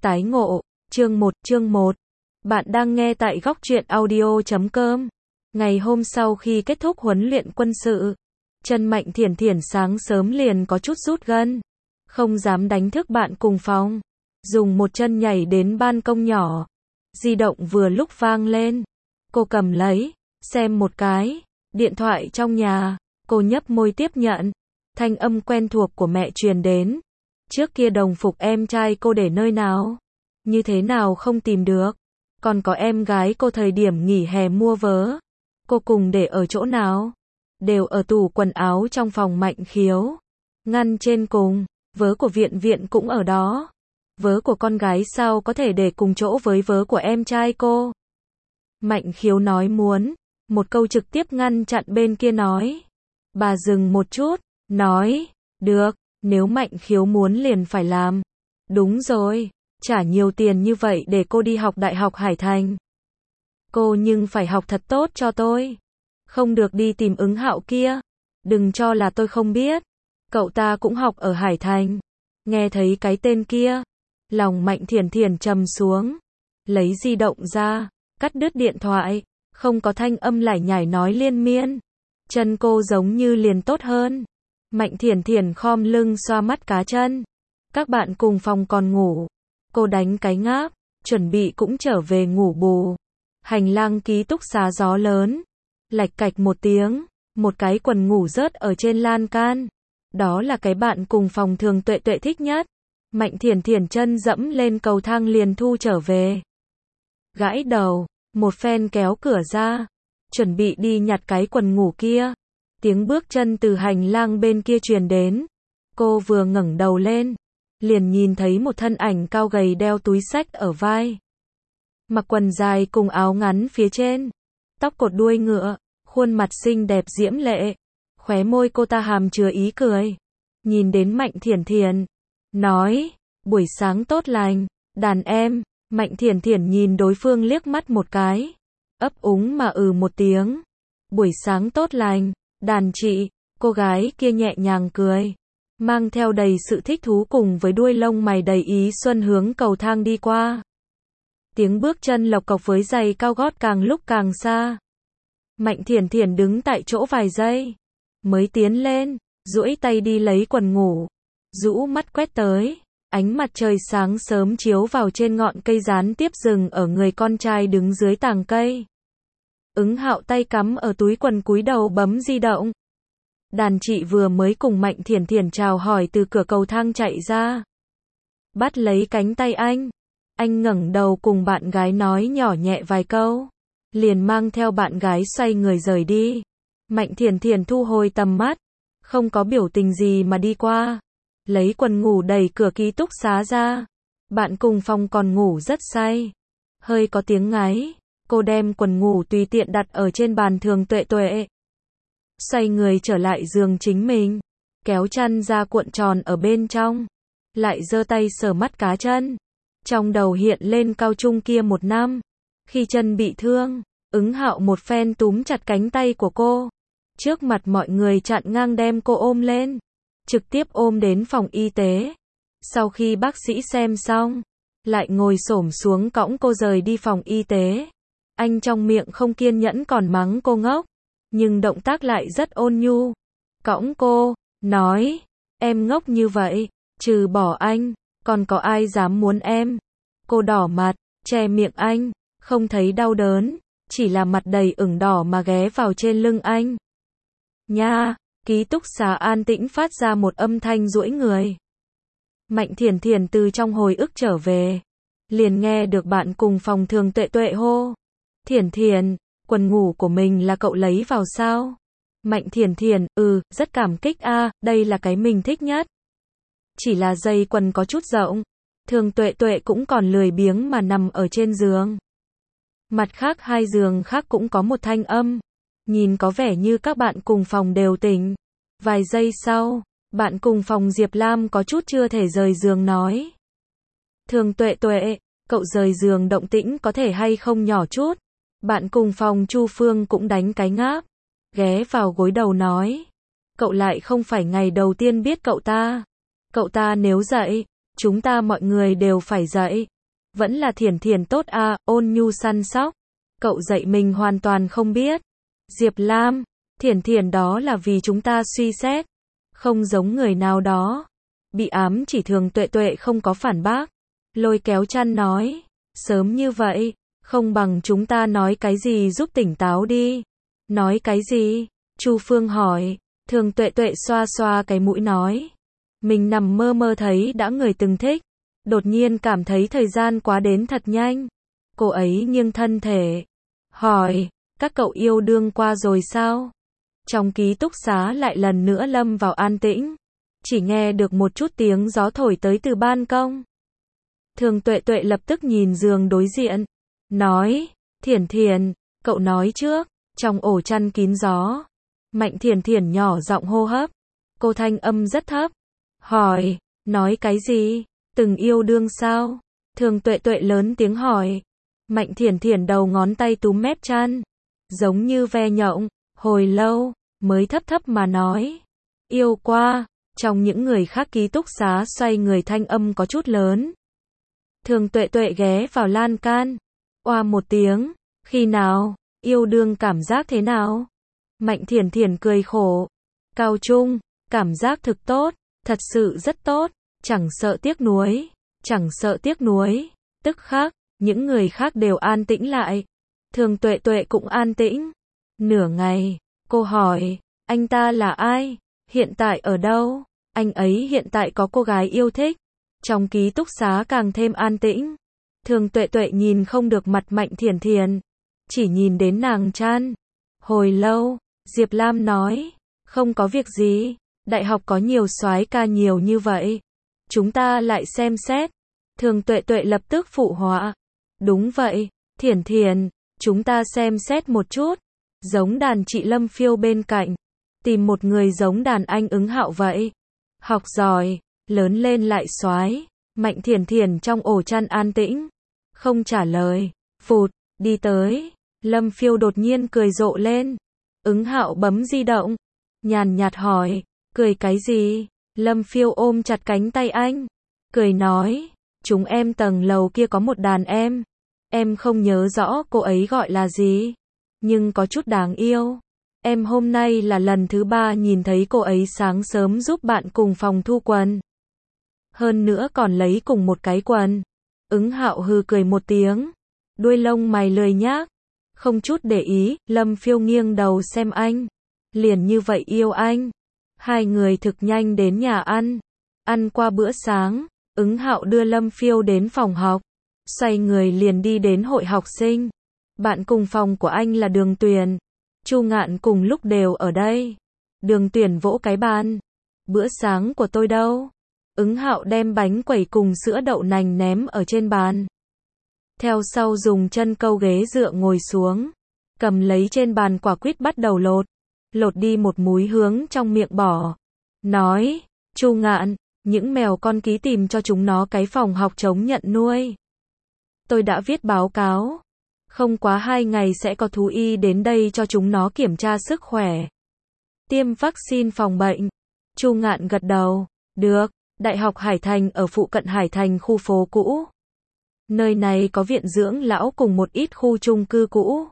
Tái ngộ, chương 1. Bạn đang nghe tại góc truyện audio.com. Ngày hôm sau khi kết thúc huấn luyện quân sự, chân Mạnh Thiển Thiển sáng sớm liền có chút rút gân. Không dám đánh thức bạn cùng phòng. Dùng một chân nhảy đến ban công nhỏ. Di động vừa lúc vang lên. Cô cầm lấy, xem một cái. Điện thoại trong nhà. Cô nhấp môi tiếp nhận. Thanh âm quen thuộc của mẹ truyền đến. Trước kia đồng phục em trai cô để nơi nào? Như thế nào không tìm được? Còn có em gái cô thời điểm nghỉ hè mua vớ. Cô cùng để ở chỗ nào? Đều ở tủ quần áo trong phòng Mạnh Khiếu. Ngăn trên cùng, vớ của Viện Viện cũng ở đó. Vớ của con gái sao có thể để cùng chỗ với vớ của em trai cô? Mạnh Khiếu nói muốn. Một câu trực tiếp ngăn chặn bên kia nói. Bà dừng một chút, nói, được, nếu Mạnh Khiếu muốn liền phải làm. Đúng rồi, trả nhiều tiền như vậy để cô đi học Đại học Hải Thành. Cô nhưng phải học thật tốt cho tôi. Không được đi tìm Ứng Hạo kia. Đừng cho là tôi không biết. Cậu ta cũng học ở Hải Thành. Nghe thấy cái tên kia, lòng Mạnh Thiển Thiển trầm xuống. Lấy di động ra, cắt đứt điện thoại. Không có thanh âm lải nhải nói liên miên. Chân cô giống như liền tốt hơn. Mạnh Thiển Thiển khom lưng xoa mắt cá chân. Các bạn cùng phòng còn ngủ. Cô đánh cái ngáp, chuẩn bị cũng trở về ngủ bù. Hành lang ký túc xá gió lớn. Lạch cạch một tiếng, một cái quần ngủ rớt ở trên lan can. Đó là cái bạn cùng phòng Thường Tuệ Tuệ thích nhất. Mạnh Thiển Thiển chân dẫm lên cầu thang liền thu trở về. Gãi đầu, một phen kéo cửa ra. Chuẩn bị đi nhặt cái quần ngủ kia. Tiếng bước chân từ hành lang bên kia truyền đến. Cô vừa ngẩng đầu lên, liền nhìn thấy một thân ảnh cao gầy đeo túi xách ở vai. Mặc quần dài cùng áo ngắn phía trên. Tóc cột đuôi ngựa, khuôn mặt xinh đẹp diễm lệ. Khóe môi cô ta hàm chứa ý cười. Nhìn đến Mạnh Thiển Thiển. Nói, buổi sáng tốt lành, đàn em. Mạnh Thiển Thiển nhìn đối phương liếc mắt một cái. Ấp úng mà một tiếng. Buổi sáng tốt lành, đàn chị. Cô gái kia nhẹ nhàng cười. Mang theo đầy sự thích thú cùng với đuôi lông mày đầy ý xuân hướng cầu thang đi qua. Tiếng bước chân lộc cộc với giày cao gót càng lúc càng xa. Mạnh Thiển Thiển đứng tại chỗ vài giây. Mới tiến lên, duỗi tay đi lấy quần ngủ. Rũ mắt quét tới. Ánh mặt trời sáng sớm chiếu vào trên ngọn cây gián tiếp rừng ở người con trai đứng dưới tàng cây. Ứng Hạo tay cắm ở túi quần cúi đầu bấm di động. Đàn chị vừa mới cùng Mạnh Thiển Thiển chào hỏi từ cửa cầu thang chạy ra. Bắt lấy cánh tay anh. Anh ngẩng đầu cùng bạn gái nói nhỏ nhẹ vài câu. Liền mang theo bạn gái xoay người rời đi. Mạnh Thiển Thiển thu hồi tầm mắt. Không có biểu tình gì mà đi qua. Lấy quần ngủ đẩy cửa ký túc xá ra. Bạn cùng phòng còn ngủ rất say. Hơi có tiếng ngáy. Cô đem quần ngủ tùy tiện đặt ở trên bàn Thường Tuệ Tuệ. Xoay người trở lại giường chính mình. Kéo chăn ra cuộn tròn ở bên trong. Lại giơ tay sờ mắt cá chân. Trong đầu hiện lên cao trung kia một năm. Khi chân bị thương, Ứng Hạo một phen túm chặt cánh tay của cô. Trước mặt mọi người chặn ngang đem cô ôm lên. Trực tiếp ôm đến phòng y tế. Sau khi bác sĩ xem xong, lại ngồi xổm xuống cõng cô rời đi phòng y tế. Anh trong miệng không kiên nhẫn còn mắng cô ngốc. Nhưng động tác lại rất ôn nhu. Cõng cô, nói, em ngốc như vậy, trừ bỏ anh, còn có ai dám muốn em. Cô đỏ mặt, che miệng anh, không thấy đau đớn, chỉ là mặt đầy ửng đỏ mà ghé vào trên lưng anh. Nha, ký túc xá an tĩnh phát ra một âm thanh duỗi người. Mạnh Thiển Thiển từ trong hồi ức trở về. Liền nghe được bạn cùng phòng Thường Tuệ Tuệ hô. Thiển Thiển, quần ngủ của mình là cậu lấy vào sao? Mạnh Thiển Thiển, rất cảm kích đây là cái mình thích nhất. Chỉ là dây quần có chút rộng. Thường Tuệ Tuệ cũng còn lười biếng mà nằm ở trên giường. Mặt khác hai giường khác cũng có một thanh âm. Nhìn có vẻ như các bạn cùng phòng đều tỉnh. Vài giây sau, bạn cùng phòng Diệp Lam có chút chưa thể rời giường nói. Thường Tuệ Tuệ, cậu rời giường động tĩnh có thể hay không nhỏ chút. Bạn cùng phòng Chu Phương cũng đánh cái ngáp. Ghé vào gối đầu nói. Cậu lại không phải ngày đầu tiên biết cậu ta. Cậu ta nếu dậy, chúng ta mọi người đều phải dậy. Vẫn là Thiển Thiển tốt à, ôn nhu săn sóc. Cậu dạy mình hoàn toàn không biết. Diệp Lam, Thiển Thiển đó là vì chúng ta suy xét. Không giống người nào đó. Bị ám chỉ Thường Tuệ Tuệ không có phản bác. Lôi kéo chăn nói. Sớm như vậy, không bằng chúng ta nói cái gì giúp tỉnh táo đi. Nói cái gì? Chu Phương hỏi. Thường Tuệ Tuệ xoa xoa cái mũi nói. Mình nằm mơ mơ thấy đã người từng thích. Đột nhiên cảm thấy thời gian quá đến thật nhanh. Cô ấy nghiêng thân thể. Hỏi, các cậu yêu đương qua rồi sao? Trong ký túc xá lại lần nữa lâm vào an tĩnh. Chỉ nghe được một chút tiếng gió thổi tới từ ban công. Thường Tuệ Tuệ lập tức nhìn giường đối diện. Nói, Thiển Thiển, cậu nói trước. Trong ổ chăn kín gió. Mạnh Thiển Thiển nhỏ giọng hô hấp. Cô thanh âm rất thấp. Hỏi, nói cái gì? Từng yêu đương sao? Thường Tuệ Tuệ lớn tiếng hỏi. Mạnh Thiển Thiển đầu ngón tay túm mép chăn. Giống như ve nhộng, hồi lâu, mới thấp thấp mà nói. Yêu qua. Trong những người khác ký túc xá xoay người thanh âm có chút lớn. Thường Tuệ Tuệ ghé vào lan can. Oa một tiếng. Khi nào? Yêu đương cảm giác thế nào? Mạnh Thiển Thiển cười khổ. Cao trung, cảm giác thực tốt, thật sự rất tốt, chẳng sợ tiếc nuối, chẳng sợ tiếc nuối. Tức khắc, những người khác đều an tĩnh lại. Thường Tuệ Tuệ cũng an tĩnh. Nửa ngày, cô hỏi, anh ta là ai? Hiện tại ở đâu? Anh ấy hiện tại có cô gái yêu thích. Trong ký túc xá càng thêm an tĩnh. Thường Tuệ Tuệ nhìn không được mặt Mạnh Thiển Thiển, chỉ nhìn đến nàng chăn. Hồi lâu, Diệp Lam nói, không có việc gì, đại học có nhiều soái ca nhiều như vậy. Chúng ta lại xem xét. Thường Tuệ Tuệ lập tức phụ họa. Đúng vậy, Thiển Thiển, chúng ta xem xét một chút. Giống đàn chị Lâm Phiêu bên cạnh. Tìm một người giống đàn anh Ứng Hạo vậy. Học giỏi, lớn lên lại soái. Mạnh Thiển Thiển trong ổ chăn an tĩnh. Không trả lời. Phụt, đi tới. Lâm Phiêu đột nhiên cười rộ lên. Ứng Hạo bấm di động. Nhàn nhạt hỏi. Cười cái gì? Lâm Phiêu ôm chặt cánh tay anh. Cười nói. Chúng em tầng lầu kia có một đàn em. Em không nhớ rõ cô ấy gọi là gì. Nhưng có chút đáng yêu. Em hôm nay là lần thứ 3 nhìn thấy cô ấy sáng sớm giúp bạn cùng phòng thu quần. Hơn nữa còn lấy cùng một cái quần. Ứng Hạo hừ cười một tiếng. Đuôi lông mày lười nhác. Không chút để ý, Lâm Phiêu nghiêng đầu xem anh. Liền như vậy yêu anh. Hai người thực nhanh đến nhà ăn. Ăn qua bữa sáng, Ứng Hạo đưa Lâm Phiêu đến phòng học. Xoay người liền đi đến hội học sinh. Bạn cùng phòng của anh là Đường Tuyền. Chu Ngạn cùng lúc đều ở đây. Đường Tuyền vỗ cái bàn. Bữa sáng của tôi đâu? Ứng Hạo đem bánh quẩy cùng sữa đậu nành ném ở trên bàn. Theo sau dùng chân câu ghế dựa ngồi xuống. Cầm lấy trên bàn quả quýt bắt đầu lột. Lột đi một múi hướng trong miệng bỏ. Nói, Chu Ngạn, những mèo con ký tìm cho chúng nó cái phòng học chống nhận nuôi. Tôi đã viết báo cáo. Không quá 2 ngày sẽ có thú y đến đây cho chúng nó kiểm tra sức khỏe. Tiêm vaccine phòng bệnh. Chu Ngạn gật đầu. Được, Đại học Hải Thành ở phụ cận Hải Thành khu phố cũ. Nơi này có viện dưỡng lão cùng một ít khu chung cư cũ.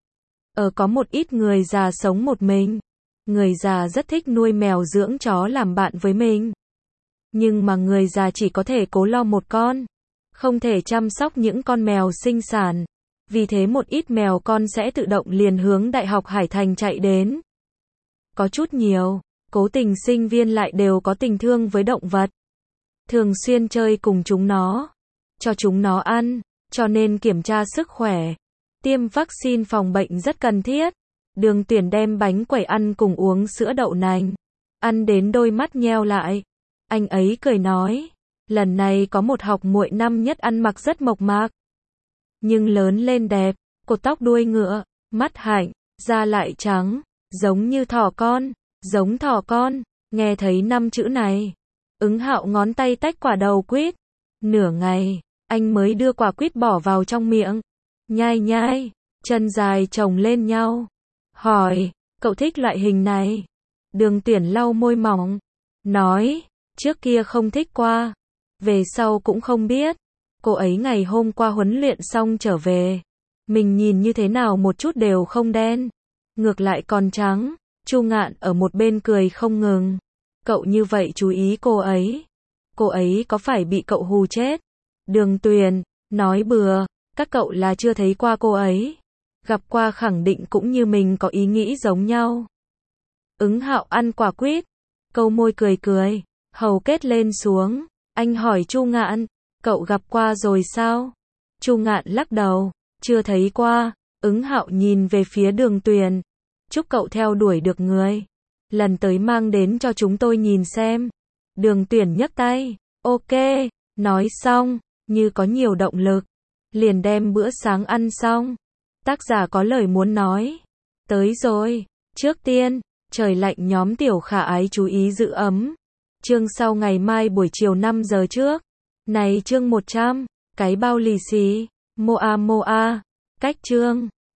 Có một ít người già sống một mình. Người già rất thích nuôi mèo dưỡng chó làm bạn với mình. Nhưng mà người già chỉ có thể cố lo một con. Không thể chăm sóc những con mèo sinh sản. Vì thế một ít mèo con sẽ tự động liền hướng Đại học Hải Thành chạy đến. Có chút nhiều, cố tình sinh viên lại đều có tình thương với động vật. Thường xuyên chơi cùng chúng nó. Cho chúng nó ăn, cho nên kiểm tra sức khỏe. Tiêm vaccine phòng bệnh rất cần thiết. Đường Tuyển đem bánh quẩy ăn cùng uống sữa đậu nành. Ăn đến đôi mắt nheo lại. Anh ấy cười nói. Lần này có một học muội năm nhất ăn mặc rất mộc mạc. Nhưng lớn lên đẹp, cột tóc đuôi ngựa, mắt hạnh, da lại trắng, giống như thỏ con, giống thỏ con. Nghe thấy 5 chữ này. Ứng Hạo ngón tay tách quả đầu quýt. Nửa ngày, anh mới đưa quả quýt bỏ vào trong miệng. Nhai nhai, chân dài chồng lên nhau. Hỏi, cậu thích loại hình này? Đường Tuyển lau môi mỏng. Nói, trước kia không thích qua. Về sau cũng không biết. cô ấy ngày hôm qua huấn luyện xong trở về. Mình nhìn như thế nào một chút đều không đen. Ngược lại còn trắng. Chu Ngạn ở một bên cười không ngừng. Cậu như vậy chú ý cô ấy. Cô ấy có phải bị cậu hù chết? Đường Tuyền, nói bừa, các cậu là chưa thấy qua cô ấy. Gặp qua khẳng định cũng như mình có ý nghĩ giống nhau. Ứng Hạo ăn quả quýt, câu môi cười cười, hầu kết lên xuống. Anh hỏi Chu Ngạn, cậu gặp qua rồi sao? Chu Ngạn lắc đầu, chưa thấy qua. Ứng Hạo nhìn về phía Đường Tuyền. Chúc cậu theo đuổi được người. Lần tới mang đến cho chúng tôi nhìn xem. Đường Tuyền nhấc tay, ok, nói xong, như có nhiều động lực. Liền đem bữa sáng ăn xong. Tác giả có lời muốn nói. Tới rồi, trước tiên, trời lạnh nhóm Tiểu Khả Ái chú ý giữ ấm. Chương sau ngày mai buổi chiều 5 giờ trước. Này chương 100, cái bao lì xì, Moa Moa, cách chương.